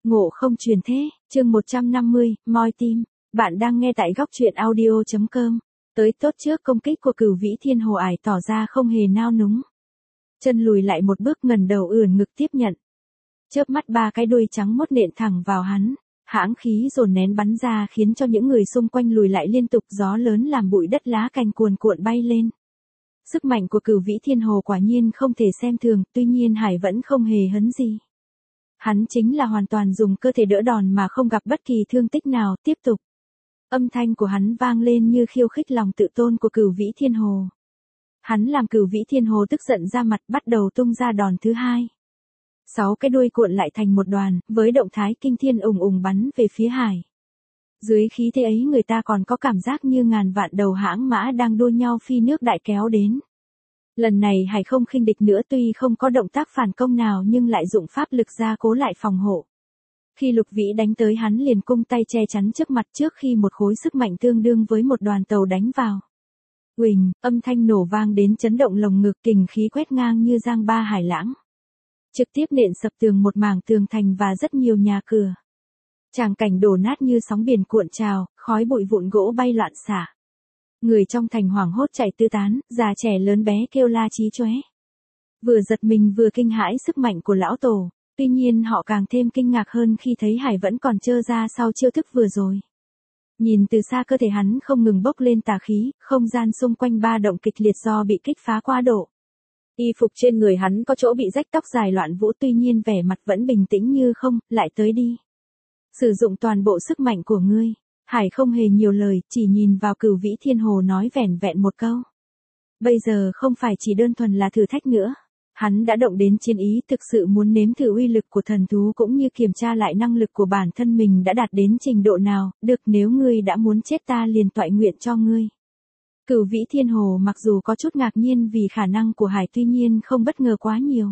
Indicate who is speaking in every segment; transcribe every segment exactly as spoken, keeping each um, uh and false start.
Speaker 1: Ngộ không truyền thế, chương một trăm năm mươi, moi tim. Bạn đang nghe tại góc truyện audio chấm com. Tới tốt trước công kích của Cửu Vĩ Thiên Hồ ải tỏ ra không hề nao núng. Chân lùi lại một bước, ngẩng đầu ưỡn ngực tiếp nhận. Chớp mắt ba cái đuôi trắng mốt nện thẳng vào hắn. Hãng khí dồn nén bắn ra khiến cho những người xung quanh lùi lại liên tục, gió lớn làm bụi đất lá cành cuồn cuộn bay lên. Sức mạnh của Cửu Vĩ Thiên Hồ quả nhiên không thể xem thường, tuy nhiên Hải vẫn không hề hấn gì. Hắn chính là hoàn toàn dùng cơ thể đỡ đòn mà không gặp bất kỳ thương tích nào, tiếp tục. Âm thanh của hắn vang lên như khiêu khích lòng tự tôn của Cửu Vĩ Thiên Hồ. Hắn làm Cửu Vĩ Thiên Hồ tức giận ra mặt, bắt đầu tung ra đòn thứ hai. Sáu cái đuôi cuộn lại thành một đoàn, với động thái kinh thiên ùng ùng bắn về phía Hải. Dưới khí thế ấy người ta còn có cảm giác như ngàn vạn đầu hãng mã đang đua nhau phi nước đại kéo đến. Lần này Hải không khinh địch nữa, tuy không có động tác phản công nào nhưng lại dụng pháp lực gia cố lại phòng hộ. Khi Lục Vĩ đánh tới hắn liền cung tay che chắn trước mặt trước khi một khối sức mạnh tương đương với một đoàn tàu đánh vào. Uỳnh, âm thanh nổ vang đến chấn động lồng ngực, kình khí quét ngang như giang ba hải lãng. Trực tiếp nện sập tường một mảng tường thành và rất nhiều nhà cửa. Tràng cảnh đổ nát như sóng biển cuộn trào, khói bụi vụn gỗ bay loạn xạ. Người trong thành hoảng hốt chạy tứ tán, già trẻ lớn bé kêu la chí chóe. Vừa giật mình vừa kinh hãi sức mạnh của lão tổ, tuy nhiên họ càng thêm kinh ngạc hơn khi thấy Hải vẫn còn trơ ra sau chiêu thức vừa rồi. Nhìn từ xa cơ thể hắn không ngừng bốc lên tà khí, không gian xung quanh ba động kịch liệt do bị kích phá quá độ. Y phục trên người hắn có chỗ bị rách, tóc dài loạn vũ, tuy nhiên vẻ mặt vẫn bình tĩnh như không. Lại tới đi. Sử dụng toàn bộ sức mạnh của ngươi. Hải không hề nhiều lời, chỉ nhìn vào Cửu Vĩ Thiên Hồ nói vẻn vẹn một câu. Bây giờ không phải chỉ đơn thuần là thử thách nữa. Hắn đã động đến chiến ý, thực sự muốn nếm thử uy lực của thần thú cũng như kiểm tra lại năng lực của bản thân mình đã đạt đến trình độ nào. Được, nếu ngươi đã muốn chết ta liền toại nguyện cho ngươi. Cửu Vĩ Thiên Hồ mặc dù có chút ngạc nhiên vì khả năng của Hải, tuy nhiên không bất ngờ quá nhiều.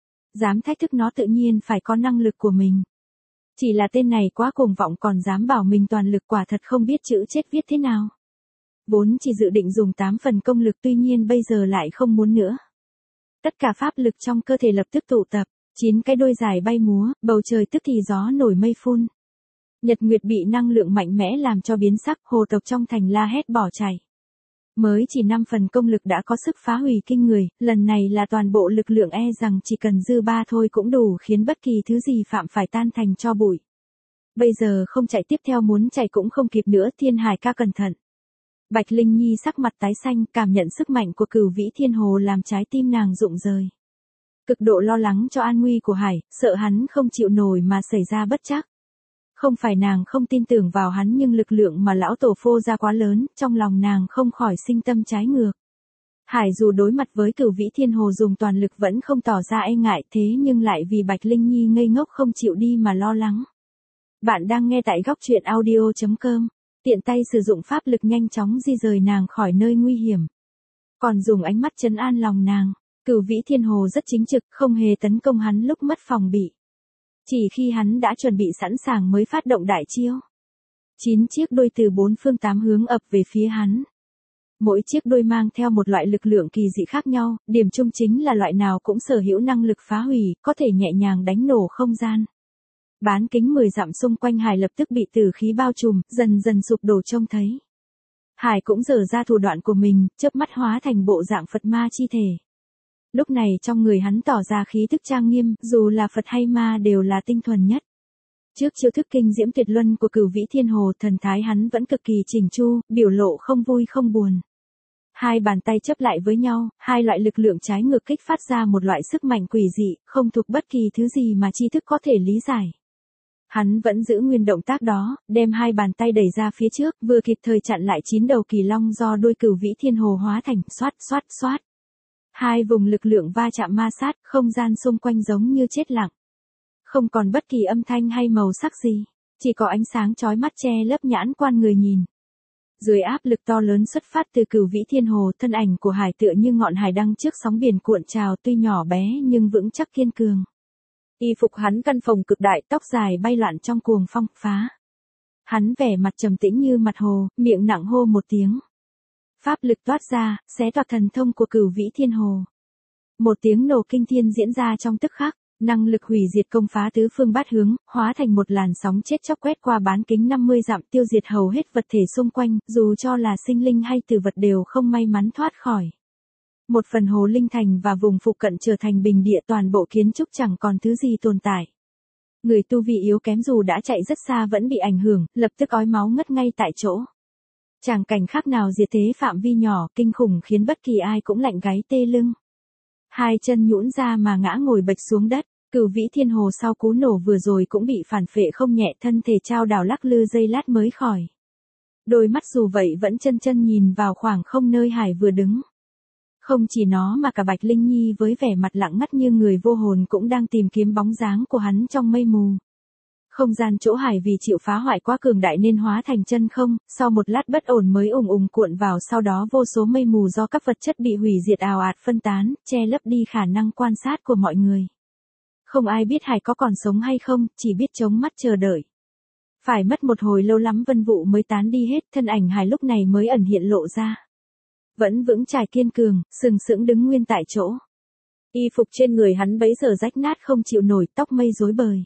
Speaker 1: Dám thách thức nó tự nhiên phải có năng lực của mình. Chỉ là tên này quá cuồng vọng còn dám bảo mình toàn lực, quả thật không biết chữ chết viết thế nào. Vốn chỉ dự định dùng tám phần công lực, tuy nhiên bây giờ lại không muốn nữa. Tất cả pháp lực trong cơ thể lập tức tụ tập, chín cái đuôi dài bay múa, bầu trời tức thì gió nổi mây phun. Nhật nguyệt bị năng lượng mạnh mẽ làm cho biến sắc, hồ tộc trong thành la hét bỏ chạy. Mới chỉ năm phần công lực đã có sức phá hủy kinh người, lần này là toàn bộ lực lượng, e rằng chỉ cần dư ba thôi cũng đủ khiến bất kỳ thứ gì phạm phải tan thành tro bụi. Bây giờ không chạy tiếp theo, muốn chạy cũng không kịp nữa. Thiên Hải ca cẩn thận. Bạch Linh Nhi sắc mặt tái xanh, cảm nhận sức mạnh của Cửu Vĩ Thiên Hồ làm trái tim nàng rụng rời. Cực độ lo lắng cho an nguy của Hải, sợ hắn không chịu nổi mà xảy ra bất trắc. Không phải nàng không tin tưởng vào hắn, nhưng lực lượng mà lão tổ phô ra quá lớn, trong lòng nàng không khỏi sinh tâm trái ngược. Hải dù đối mặt với Cửu Vĩ Thiên Hồ dùng toàn lực vẫn không tỏ ra e ngại, thế nhưng lại vì Bạch Linh Nhi ngây ngốc không chịu đi mà lo lắng. Bạn đang nghe tại góc truyện audio chấm com, tiện tay sử dụng pháp lực nhanh chóng di rời nàng khỏi nơi nguy hiểm. Còn dùng ánh mắt trấn an lòng nàng. Cửu Vĩ Thiên Hồ rất chính trực, không hề tấn công hắn lúc mất phòng bị. Chỉ khi hắn đã chuẩn bị sẵn sàng mới phát động đại chiêu. Chín chiếc đuôi từ bốn phương tám hướng ập về phía hắn. Mỗi chiếc đuôi mang theo một loại lực lượng kỳ dị khác nhau, điểm chung chính là loại nào cũng sở hữu năng lực phá hủy, có thể nhẹ nhàng đánh nổ không gian. Bán kính mười dặm xung quanh Hải lập tức bị tử khí bao trùm, dần dần sụp đổ trông thấy. Hải cũng giở ra thủ đoạn của mình, chớp mắt hóa thành bộ dạng Phật ma chi thể. Lúc này trong người hắn tỏ ra khí thức trang nghiêm, dù là Phật hay ma đều là tinh thuần nhất. Trước chiêu thức kinh diễm tuyệt luân của Cửu Vĩ Thiên Hồ, thần thái hắn vẫn cực kỳ chỉnh chu, biểu lộ không vui không buồn. Hai bàn tay chấp lại với nhau, hai loại lực lượng trái ngược kích phát ra một loại sức mạnh quỷ dị, không thuộc bất kỳ thứ gì mà tri thức có thể lý giải. Hắn vẫn giữ nguyên động tác đó, đem hai bàn tay đẩy ra phía trước, vừa kịp thời chặn lại chín đầu kỳ long do đuôi Cửu Vĩ Thiên Hồ hóa thành, xoát xoát xoát. Hai vùng lực lượng va chạm ma sát, không gian xung quanh giống như chết lặng. Không còn bất kỳ âm thanh hay màu sắc gì, chỉ có ánh sáng chói mắt che lấp nhãn quan người nhìn. Dưới áp lực to lớn xuất phát từ Cửu Vĩ Thiên Hồ, thân ảnh của Hải tựa như ngọn hải đăng trước sóng biển cuộn trào, tuy nhỏ bé nhưng vững chắc kiên cường. Y phục hắn căn phồng cực đại, tóc dài bay loạn trong cuồng phong phá. Hắn vẻ mặt trầm tĩnh như mặt hồ, miệng nặng hô một tiếng. Pháp lực toát ra, xé toạc thần thông của Cửu Vĩ Thiên Hồ. Một tiếng nổ kinh thiên diễn ra trong tức khắc, Năng lực hủy diệt công phá tứ phương bát hướng, hóa thành một làn sóng chết chóc quét qua bán kính năm mươi dặm tiêu diệt hầu hết vật thể xung quanh, dù cho là sinh linh hay tử vật đều không may mắn thoát khỏi. Một phần hồ linh thành và vùng phụ cận trở thành bình địa, toàn bộ kiến trúc chẳng còn thứ gì tồn tại. Người tu vi yếu kém dù đã chạy rất xa vẫn bị ảnh hưởng, lập tức ói máu ngất ngay tại chỗ. Tràng cảnh khác nào diệt thế phạm vi nhỏ, kinh khủng khiến bất kỳ ai cũng lạnh gáy tê lưng. Hai chân nhũn ra mà ngã ngồi bệt xuống đất, Cửu Vĩ Thiên Hồ sau cú nổ vừa rồi cũng bị phản phệ không nhẹ, thân thể chao đảo lắc lư giây lát mới khỏi. Đôi mắt dù vậy vẫn chân chân nhìn vào khoảng không nơi Hải vừa đứng. Không chỉ nó mà cả Bạch Linh Nhi với vẻ mặt lặng ngắt như người vô hồn cũng đang tìm kiếm bóng dáng của hắn trong mây mù. Không gian chỗ Hải vì chịu phá hoại quá cường đại nên hóa thành chân không, sau một lát bất ổn mới ùng ùng cuộn vào, sau đó vô số mây mù do các vật chất bị hủy diệt ào ạt phân tán, che lấp đi khả năng quan sát của mọi người. Không ai biết Hải có còn sống hay không, chỉ biết chống mắt chờ đợi. Phải mất một hồi lâu lắm vân vụ mới tán đi hết, thân ảnh Hải lúc này mới ẩn hiện lộ ra. Vẫn vững chãi kiên cường, sừng sững đứng nguyên tại chỗ. Y phục trên người hắn bấy giờ rách nát không chịu nổi, tóc mây rối bời.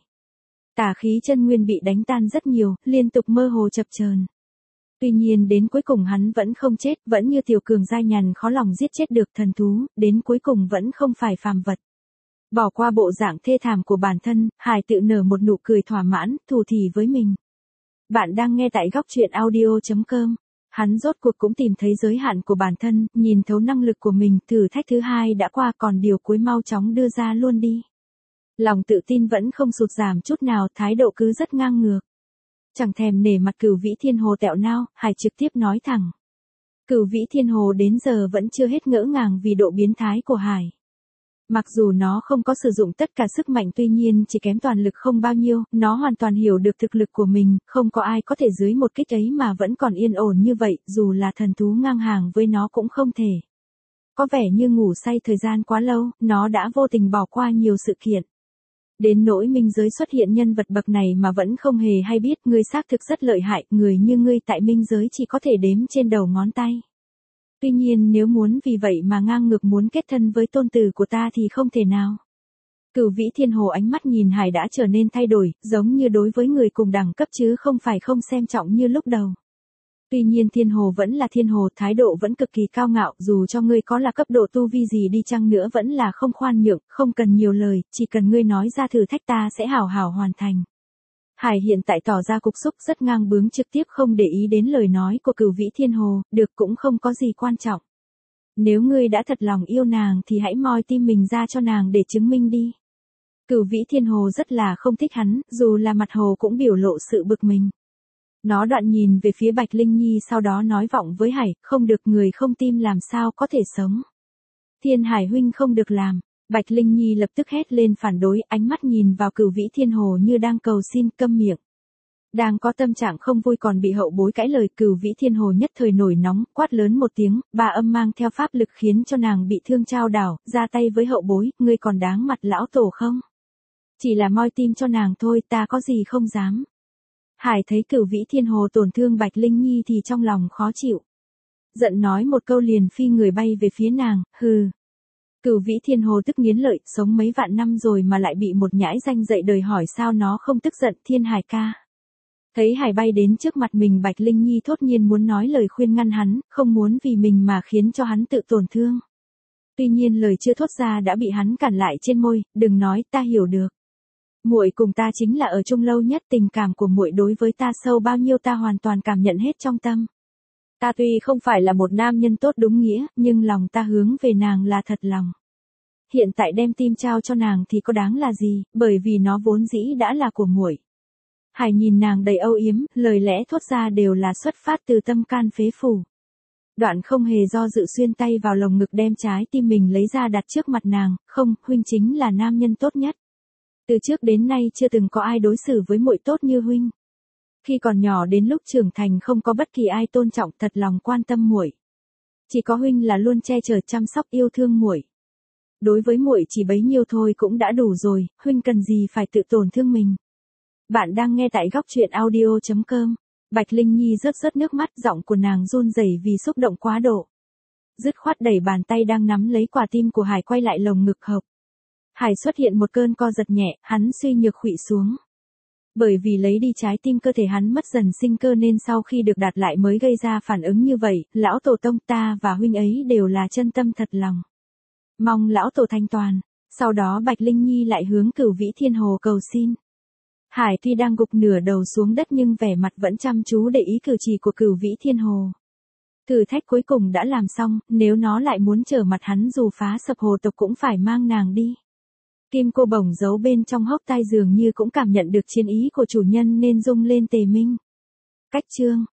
Speaker 1: Tà khí chân nguyên bị đánh tan rất nhiều, liên tục mơ hồ chập chờn. Tuy nhiên đến cuối cùng hắn vẫn không chết, vẫn như tiểu cường dai nhằn khó lòng giết chết được thần thú, đến cuối cùng vẫn không phải phàm vật. Bỏ qua bộ dạng thê thảm của bản thân, Hải tự nở một nụ cười thỏa mãn, thù thì với mình. Bạn đang nghe tại góc truyện audio chấm com. Hắn rốt cuộc cũng tìm thấy giới hạn của bản thân, nhìn thấu năng lực của mình, thử thách thứ hai đã qua, còn điều cuối mau chóng đưa ra luôn đi. Lòng tự tin vẫn không sụt giảm chút nào, thái độ cứ rất ngang ngược. Chẳng thèm nể mặt Cửu Vĩ Thiên Hồ tẹo nao, Hải trực tiếp nói thẳng. Cửu Vĩ Thiên Hồ đến giờ vẫn chưa hết ngỡ ngàng vì độ biến thái của Hải. Mặc dù nó không có sử dụng tất cả sức mạnh, tuy nhiên chỉ kém toàn lực không bao nhiêu, nó hoàn toàn hiểu được thực lực của mình, không có ai có thể dưới một kích ấy mà vẫn còn yên ổn như vậy, dù là thần thú ngang hàng với nó cũng không thể. Có vẻ như ngủ say thời gian quá lâu, nó đã vô tình bỏ qua nhiều sự kiện. Đến nỗi minh giới xuất hiện nhân vật bậc này mà vẫn không hề hay biết, ngươi xác thực rất lợi hại, người như ngươi tại minh giới chỉ có thể đếm trên đầu ngón tay. Tuy nhiên nếu muốn vì vậy mà ngang ngược muốn kết thân với tôn tử của ta thì không thể nào. Cửu Vĩ Thiên Hồ ánh mắt nhìn Hải đã trở nên thay đổi, giống như đối với người cùng đẳng cấp chứ không phải không xem trọng như lúc đầu. Tuy nhiên Thiên Hồ vẫn là Thiên Hồ, thái độ vẫn cực kỳ cao ngạo, dù cho ngươi có là cấp độ tu vi gì đi chăng nữa vẫn là không khoan nhượng, không cần nhiều lời, chỉ cần ngươi nói ra thử thách ta sẽ hảo hảo hoàn thành. Hải hiện tại tỏ ra cục xúc, rất ngang bướng, trực tiếp không để ý đến lời nói của Cửu Vĩ Thiên Hồ, được cũng không có gì quan trọng. Nếu ngươi đã thật lòng yêu nàng thì hãy moi tim mình ra cho nàng để chứng minh đi. Cửu Vĩ Thiên Hồ rất là không thích hắn, dù là mặt hồ cũng biểu lộ sự bực mình. Nó đoạn nhìn về phía Bạch Linh Nhi, sau đó nói vọng với Hải, không được, người không tim làm sao có thể sống. Thiên Hải huynh không được làm. Bạch Linh Nhi lập tức hét lên phản đối, ánh mắt nhìn vào Cửu Vĩ Thiên Hồ như đang cầu xin, câm miệng. Đang có tâm trạng không vui còn bị hậu bối cãi lời, Cửu Vĩ Thiên Hồ nhất thời nổi nóng, quát lớn một tiếng, ba âm mang theo pháp lực khiến cho nàng bị thương chao đảo, ra tay với hậu bối, ngươi còn đáng mặt lão tổ không? Chỉ là moi tim cho nàng thôi, ta có gì không dám. Hải thấy Cửu Vĩ Thiên Hồ tổn thương Bạch Linh Nhi thì trong lòng khó chịu. Giận nói một câu liền phi người bay về phía nàng, hừ. Cửu Vĩ Thiên Hồ tức nghiến lợi, sống mấy vạn năm rồi mà lại bị một nhãi danh dậy đời hỏi sao nó không tức giận. Thiên Hải ca. Thấy Hải bay đến trước mặt mình, Bạch Linh Nhi thốt nhiên muốn nói lời khuyên ngăn hắn, không muốn vì mình mà khiến cho hắn tự tổn thương. Tuy nhiên lời chưa thốt ra đã bị hắn cản lại trên môi, đừng nói, ta hiểu được. Muội cùng ta chính là ở chung lâu nhất, tình cảm của muội đối với ta sâu bao nhiêu ta hoàn toàn cảm nhận hết trong tâm. Ta tuy không phải là một nam nhân tốt đúng nghĩa, nhưng lòng ta hướng về nàng là thật lòng. Hiện tại đem tim trao cho nàng thì có đáng là gì, bởi vì nó vốn dĩ đã là của muội. Hải nhìn nàng đầy âu yếm, lời lẽ thốt ra đều là xuất phát từ tâm can phế phủ. Đoạn không hề do dự xuyên tay vào lồng ngực đem trái tim mình lấy ra đặt trước mặt nàng, không, huynh chính là nam nhân tốt nhất. Từ trước đến nay chưa từng có ai đối xử với muội tốt như huynh. Khi còn nhỏ đến lúc trưởng thành không có bất kỳ ai tôn trọng thật lòng quan tâm muội. Chỉ có huynh là luôn che chở chăm sóc yêu thương muội. Đối với muội chỉ bấy nhiêu thôi cũng đã đủ rồi, huynh cần gì phải tự tổn thương mình. Bạn đang nghe tại góc truyện audio chấm com. Bạch Linh Nhi rớt rớt nước mắt, giọng của nàng run rẩy vì xúc động quá độ. Dứt khoát đẩy bàn tay đang nắm lấy quả tim của Hải quay lại lồng ngực hợp. Hải xuất hiện một cơn co giật nhẹ, hắn suy nhược khuỵu xuống. Bởi vì lấy đi trái tim cơ thể hắn mất dần sinh cơ nên sau khi được đạt lại mới gây ra phản ứng như vậy, lão tổ tông ta và huynh ấy đều là chân tâm thật lòng. Mong lão tổ thanh toàn. Sau đó Bạch Linh Nhi lại hướng Cửu Vĩ Thiên Hồ cầu xin. Hải tuy đang gục nửa đầu xuống đất nhưng vẻ mặt vẫn chăm chú để ý cử chỉ của Cửu Vĩ Thiên Hồ. Thử thách cuối cùng đã làm xong, nếu nó lại muốn trở mặt hắn dù phá sập hồ tộc cũng phải mang nàng đi. Kim cô bổng giấu bên trong hốc tai dường như cũng cảm nhận được chiến ý của chủ nhân nên rung lên tề minh. Cách chương